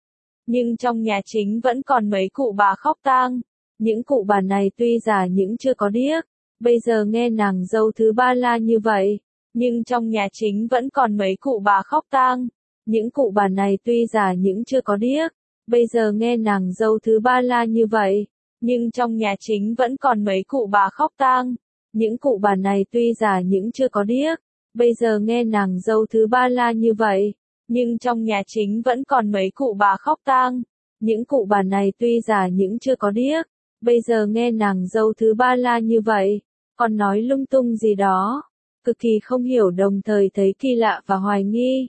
Nhưng trong nhà chính vẫn còn mấy cụ bà khóc tang. Những cụ bà này tuy già những chưa có điếc, bây giờ nghe nàng dâu thứ ba la như vậy, nhưng trong nhà chính vẫn còn mấy cụ bà khóc tang. Những cụ bà này tuy già những chưa có điếc, bây giờ nghe nàng dâu thứ ba la như vậy, nhưng trong nhà chính vẫn còn mấy cụ bà khóc tang. Những cụ bà này tuy già những chưa có điếc, bây giờ nghe nàng dâu thứ ba la như vậy, nhưng trong nhà chính vẫn còn mấy cụ bà khóc tang. Những cụ bà này tuy già những chưa có điếc, bây giờ nghe nàng dâu thứ ba la như vậy, còn nói lung tung gì đó, cực kỳ không hiểu đồng thời thấy kỳ lạ và hoài nghi.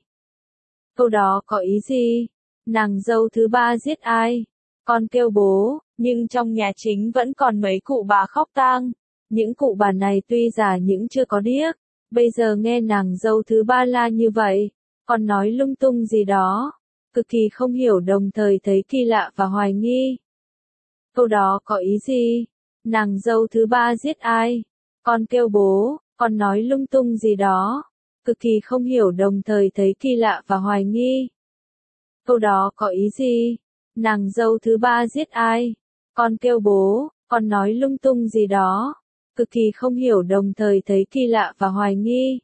Câu đó có ý gì? Nàng dâu thứ ba giết ai? Con kêu bố, nhưng trong nhà chính vẫn còn mấy cụ bà khóc tang. Những cụ bà này tuy già những chưa có điếc, bây giờ nghe nàng dâu thứ ba la như vậy, còn nói lung tung gì đó, cực kỳ không hiểu đồng thời thấy kỳ lạ và hoài nghi. Câu đó có ý gì? Nàng dâu thứ ba giết ai? Con kêu bố, con nói lung tung gì đó. Cực kỳ không hiểu đồng thời thấy kỳ lạ và hoài nghi. Câu đó có ý gì? Nàng dâu thứ ba giết ai? Con kêu bố, con nói lung tung gì đó. Cực kỳ không hiểu đồng thời thấy kỳ lạ và hoài nghi.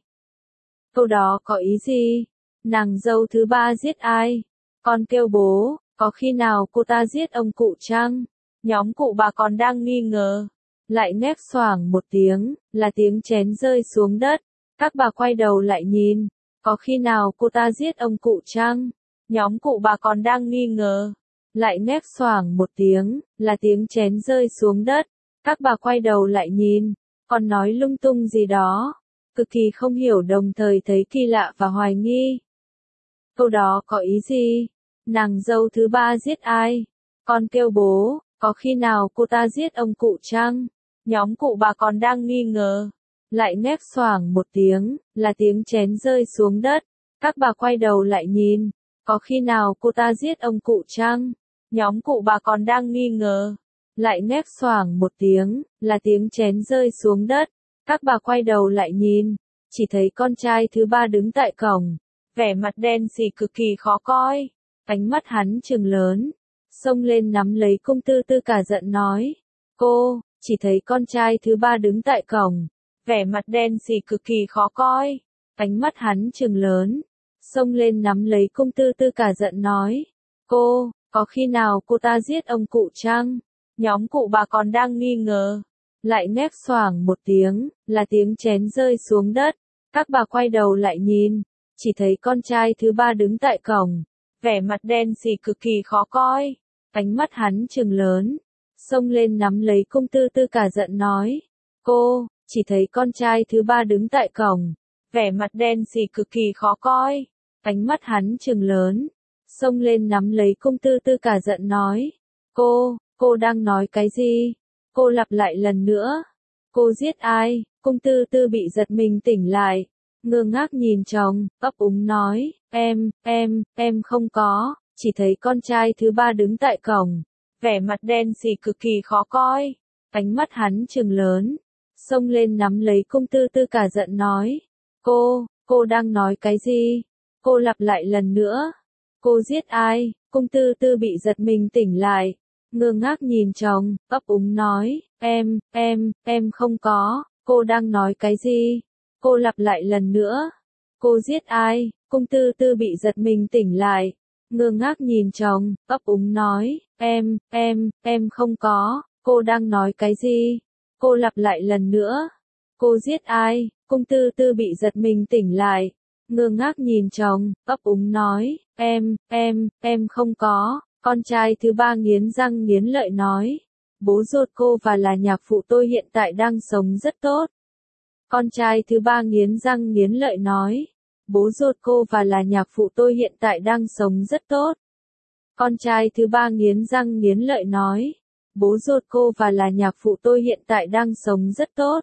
Câu đó có ý gì? Nàng dâu thứ ba giết ai? Con kêu bố, có khi nào cô ta giết ông cụ chăng? Nhóm cụ bà còn đang nghi ngờ. Lại nghe xoảng một tiếng, là tiếng chén rơi xuống đất. Các bà quay đầu lại nhìn, có khi nào cô ta giết ông cụ chăng? Nhóm cụ bà còn đang nghi ngờ. Lại nghe xoảng một tiếng, là tiếng chén rơi xuống đất. Các bà quay đầu lại nhìn, còn nói lung tung gì đó. Cực kỳ không hiểu đồng thời thấy kỳ lạ và hoài nghi. Câu đó có ý gì? Nàng dâu thứ ba giết ai? Con kêu bố, có khi nào cô ta giết ông cụ chăng? Nhóm cụ bà còn đang nghi ngờ. Lại nghe xoảng một tiếng, là tiếng chén rơi xuống đất. Các bà quay đầu lại nhìn, có khi nào cô ta giết ông cụ chăng? Nhóm cụ bà còn đang nghi ngờ. Lại nghe xoảng một tiếng, là tiếng chén rơi xuống đất. Các bà quay đầu lại nhìn, chỉ thấy con trai thứ ba đứng tại cổng, vẻ mặt đen sì cực kỳ khó coi, ánh mắt hắn trừng lớn, xông lên nắm lấy cung tư tư cả giận nói, cô, chỉ thấy con trai thứ ba đứng tại cổng, vẻ mặt đen sì cực kỳ khó coi, ánh mắt hắn trừng lớn, xông lên nắm lấy cung tư tư cả giận nói, cô, có khi nào cô ta giết ông cụ chăng? Nhóm cụ bà còn đang nghi ngờ. Lại nghe xoảng một tiếng, là tiếng chén rơi xuống đất. Các bà quay đầu lại nhìn, chỉ thấy con trai thứ ba đứng tại cổng, vẻ mặt đen sì cực kỳ khó coi, ánh mắt hắn trừng lớn, xông lên nắm lấy cung tư tư cả giận nói, cô, chỉ thấy con trai thứ ba đứng tại cổng, vẻ mặt đen sì cực kỳ khó coi, ánh mắt hắn trừng lớn, xông lên nắm lấy cung tư tư cả giận nói, cô, cô đang nói cái gì? Cô lặp lại lần nữa. Cô giết ai? Cung tư tư bị giật mình tỉnh lại. Ngơ ngác nhìn chồng, ấp úng nói, em, em, em không có, chỉ thấy con trai thứ ba đứng tại cổng. Vẻ mặt đen sì cực kỳ khó coi. Ánh mắt hắn trừng lớn. Xông lên nắm lấy cung tư tư cả giận nói. Cô, cô đang nói cái gì? Cô lặp lại lần nữa. Cô giết ai? Cung tư tư bị giật mình tỉnh lại. Ngơ ngác nhìn chồng, ấp úng nói, em, em, em không có, cô đang nói cái gì? Cô lặp lại lần nữa. Cô giết ai? Cung tư tư bị giật mình tỉnh lại. Ngơ ngác nhìn chồng, ấp úng nói, em, em, em không có, cô đang nói cái gì? Cô lặp lại lần nữa. Cô giết ai? Cung tư tư bị giật mình tỉnh lại. Ngơ ngác nhìn chồng, ấp úng nói, em, em, em không có. Con trai thứ ba nghiến răng nghiến lợi nói, bố ruột cô và là nhạc phụ tôi hiện tại đang sống rất tốt. Con trai thứ ba nghiến răng nghiến lợi nói, bố ruột cô và là nhạc phụ tôi hiện tại đang sống rất tốt. Con trai thứ ba nghiến răng nghiến lợi nói, bố ruột cô và là nhạc phụ tôi hiện tại đang sống rất tốt.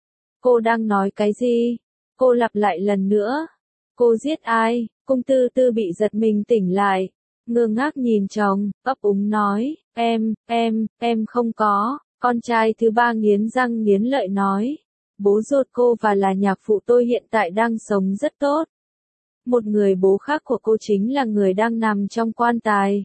Cô đang nói cái gì? Cô lặp lại lần nữa. Cô giết ai? Cung tư tư bị giật mình tỉnh lại. Ngơ ngác nhìn chồng, ấp úng nói, em, em, em không có. Con trai thứ ba nghiến răng nghiến lợi nói, bố ruột cô và là nhạc phụ tôi hiện tại đang sống rất tốt. Một người bố khác của cô chính là người đang nằm trong quan tài.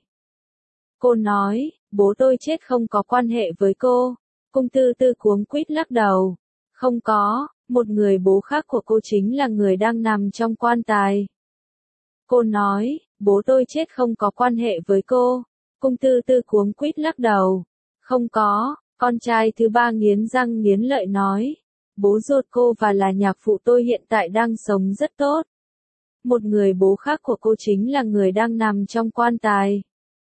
Cô nói, bố tôi chết không có quan hệ với cô. Cung tư tư cuống quýt lắc đầu. Không có, một người bố khác của cô chính là người đang nằm trong quan tài. Cô nói, bố tôi chết không có quan hệ với cô. Cung tư tư cuống quýt lắc đầu. Không có, con trai thứ ba nghiến răng nghiến lợi nói. Bố ruột cô và là nhạc phụ tôi hiện tại đang sống rất tốt. Một người bố khác của cô chính là người đang nằm trong quan tài.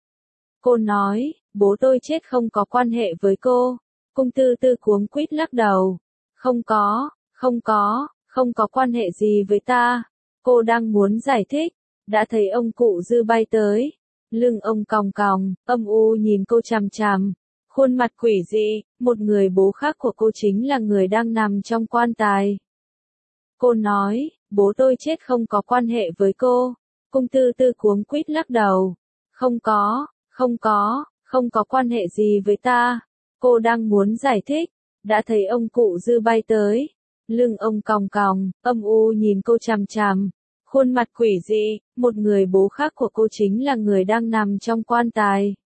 Cô nói, bố tôi chết không có quan hệ với cô. Cung tư tư cuống quýt lắc đầu. Không có, không có, không có quan hệ gì với ta. Cô đang muốn giải thích. Đã thấy ông cụ Dư bay tới. Lưng ông còng còng, âm u nhìn cô chằm chằm. Khuôn mặt quỷ dị, một người bố khác của cô chính là người đang nằm trong quan tài. Cô nói, bố tôi chết không có quan hệ với cô. Cung tư tư cuống quýt lắc đầu. Không có, không có, không có quan hệ gì với ta. Cô đang muốn giải thích, đã thấy ông cụ Dư bay tới. Lưng ông còng còng, âm u nhìn cô chằm chằm. Khuôn mặt quỷ dị, một người bố khác của cô chính là người đang nằm trong quan tài.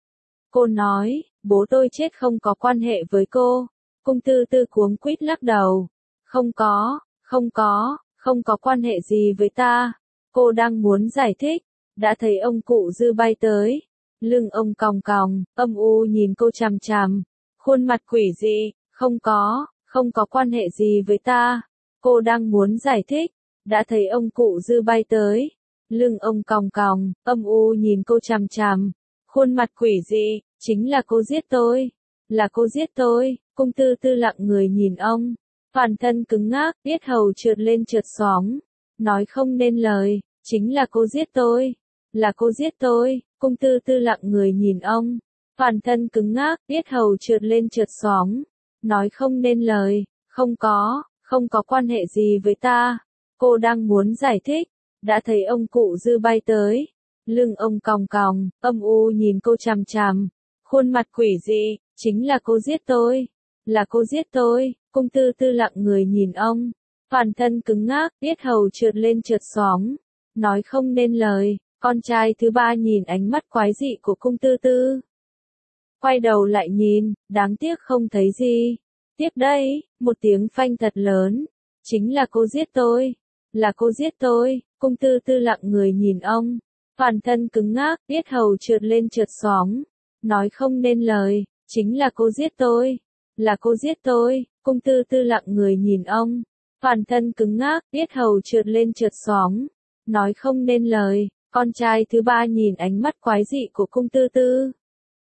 Cô nói, bố tôi chết không có quan hệ với cô. Cung Tư Tư cuống quýt lắc đầu. Không có, không có, không có quan hệ gì với ta. Cô đang muốn giải thích, đã thấy ông cụ Dư bay tới. Lưng ông còng còng, âm u nhìn cô chằm chằm. Khuôn mặt quỷ dị, không có, không có quan hệ gì với ta. Cô đang muốn giải thích, đã thấy ông cụ Dư bay tới. Lưng ông còng còng, âm u nhìn cô chằm chằm. Khuôn mặt quỷ dị, chính là cô giết tôi. Là cô giết tôi. Cung Tư Tư lặng người nhìn ông. Toàn thân cứng ngắc, yết hầu trượt lên trượt xuống. Nói không nên lời, chính là cô giết tôi. Là cô giết tôi. Cung Tư Tư lặng người nhìn ông. Toàn thân cứng ngắc, yết hầu trượt lên trượt xuống. Nói không nên lời, không có, không có quan hệ gì với ta. Cô đang muốn giải thích, đã thấy ông cụ Dư bay tới. Lưng ông còng còng, âm u nhìn cô chằm chằm. Khuôn mặt quỷ dị, chính là cô giết tôi. Là cô giết tôi. Cung Tư Tư lặng người nhìn ông. Toàn thân cứng ngắc, yết hầu trượt lên trượt xuống. Nói không nên lời, con trai thứ ba nhìn ánh mắt quái dị của Cung Tư Tư. Quay đầu lại nhìn, đáng tiếc không thấy gì. Tiếp đây, một tiếng phanh thật lớn. Chính là cô giết tôi. Là cô giết tôi. Cung Tư Tư lặng người nhìn ông. Toàn thân cứng ngắc, yết hầu trượt lên trượt xuống. Nói không nên lời, chính là cô giết tôi. Là cô giết tôi. Cung Tư Tư lặng người nhìn ông. Toàn thân cứng ngắc, yết hầu trượt lên trượt xuống. Nói không nên lời, con trai thứ ba nhìn ánh mắt quái dị của Cung Tư Tư.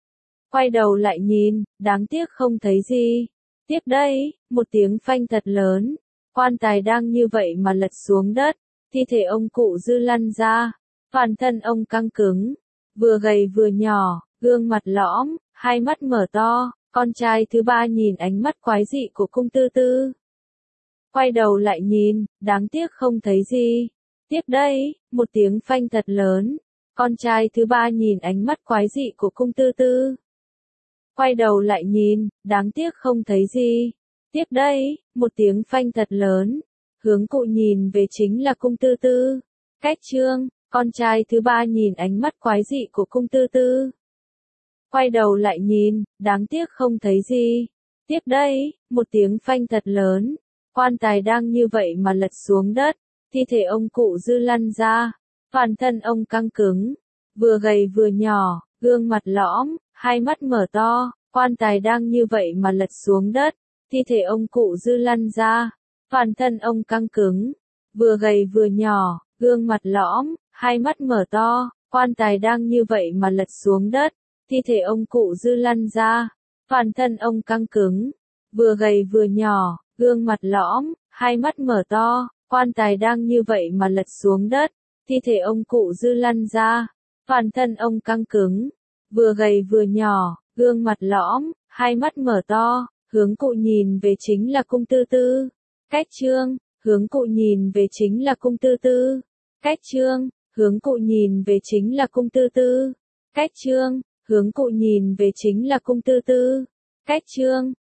Quay đầu lại nhìn, đáng tiếc không thấy gì. Tiếp đây, một tiếng phanh thật lớn. Quan tài đang như vậy mà lật xuống đất. Thi thể ông cụ Dư lăn ra. Toàn thân ông căng cứng. Vừa gầy vừa nhỏ, gương mặt lõm, hai mắt mở to. Con trai thứ ba nhìn ánh mắt quái dị của Cung Tư Tư. Quay đầu lại nhìn, đáng tiếc không thấy gì. Tiếp đây, một tiếng phanh thật lớn. Con trai thứ ba nhìn ánh mắt quái dị của Cung Tư Tư. Quay đầu lại nhìn, đáng tiếc không thấy gì. Tiếp đây, một tiếng phanh thật lớn. Hướng cụ nhìn về chính là Cung Tư Tư. Cách chương, con trai thứ ba nhìn ánh mắt quái dị của Cung Tư Tư. Quay đầu lại nhìn, đáng tiếc không thấy gì. Tiếp đây, một tiếng phanh thật lớn. Quan tài đang như vậy mà lật xuống đất. Thi thể ông cụ Dư lăn ra. Toàn thân ông căng cứng. Vừa gầy vừa nhỏ, gương mặt lõm, hai mắt mở to. Quan tài đang như vậy mà lật xuống đất. Thi thể ông cụ Dư lăn ra. Toàn thân ông căng cứng. Vừa gầy vừa nhỏ, gương mặt lõm, hai mắt mở to. Quan tài đang như vậy mà lật xuống đất. Thi thể ông cụ Dư lăn ra. Toàn thân ông căng cứng. Vừa gầy vừa nhỏ, gương mặt lõm, hai mắt mở to. Quan tài đang như vậy mà lật xuống đất. Thi thể ông cụ Dư lăn ra. Toàn thân ông căng cứng. Vừa gầy vừa nhỏ, gương mặt lõm, hai mắt mở to. Hướng cụ nhìn về chính là Cung Tư Tư. Cách chương, hướng cụ nhìn về chính là Cung Tư Tư. Cách chương, hướng cụ nhìn về chính là Cung Tư Tư. Cách chương, hướng cụ nhìn về chính là Cung Tư Tư. Cách chương.